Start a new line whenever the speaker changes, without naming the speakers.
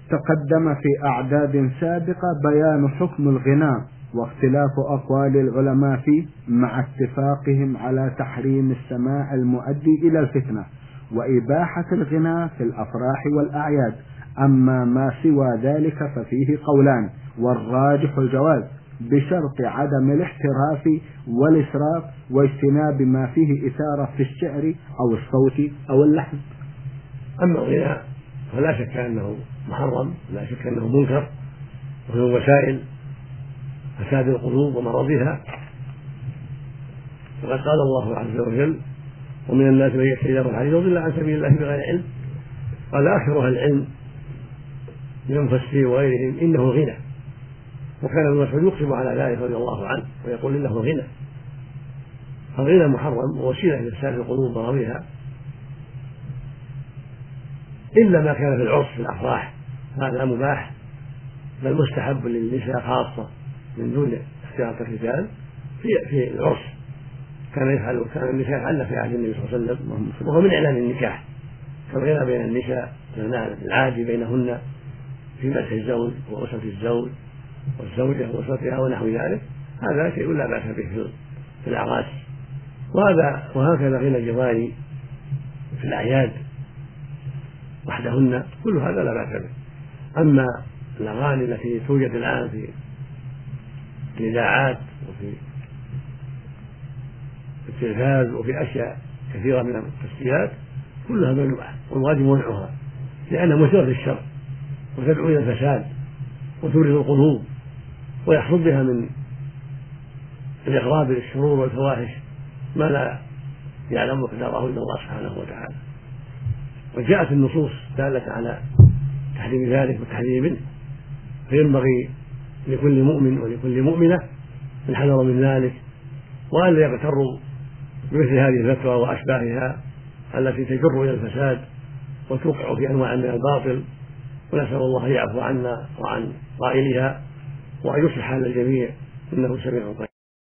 تقدم في أعداد سابقة بيان حكم الغناء واختلاف أقوال العلماء فيه مع اتفاقهم على تحريم السماع المؤدي إلى الفتنة وإباحة الغناء في الأفراح والأعياد. أما ما سوى ذلك ففيه قولان، والراجح الجواز بشرط عدم الاحتراف والإسراف واجتناب ما فيه إثارة في الشعر أو الصوت أو اللحن.
أما الغناء فلا شك أنه محرم، لا شك أنه منكر، ومن وسائل فساد القلوب ومرضها. وقد قال الله عز وجل: ومن الناس من يشتري له الحديث يضل عن سبيل الله بغير علم. قال أكثر أهل العلم من المفسرين وغيرهم إنه الغنى، وكان ابن مسعود يقسم على ذلك رضي الله عنه ويقول إنه الغنى. فالغنى محرم ووسيلة لفساد القلوب ومرضها، إلا ما كان في العرس في الأفراح هذا مباح بل مستحب للنساء خاصة من دون اختيار الرجال. في العرس كان النساء يفعلن في عهد النبي صلى الله عليه وسلم، وهو من إعلان النكاح، كالغنى بين النساء العادي بينهن في مدح الزوج وأسرة الزوج والزوجة وأسرتها ونحو ذلك. هذا شيء لا بأس به في الأعراس، وهكذا غنى الجواري في الأعياد وحدهن، كل هذا لا بأس به. أما الأغاني التي توجد الآن في الإذاعات وفي التلفاز وفي أشياء كثيرة من التسجيلات كلها ممنوعة، والواجب منعها، لأنها مثيرة للشر وتدعو إلى الفساد وتورث القلوب، ويحصل بها من الإغراب للشرور والفواحش ما لا يعلم مقداره إلا الله سبحانه وتعالى. وجاءت النصوص دالة على تحريم ذلك والتحذير منه، فينبغي لكل مؤمن ولكل مؤمنة الحذر من ذلك، وأن لا يغتروا بمثل هذه الفتوى وأشباهها التي تجر إلى الفساد وتوقع في أنواع من الباطل. ونسأل الله أن يعفو عنا وعن قائلها وأن يصلح حال الجميع، إنه سميع قريب.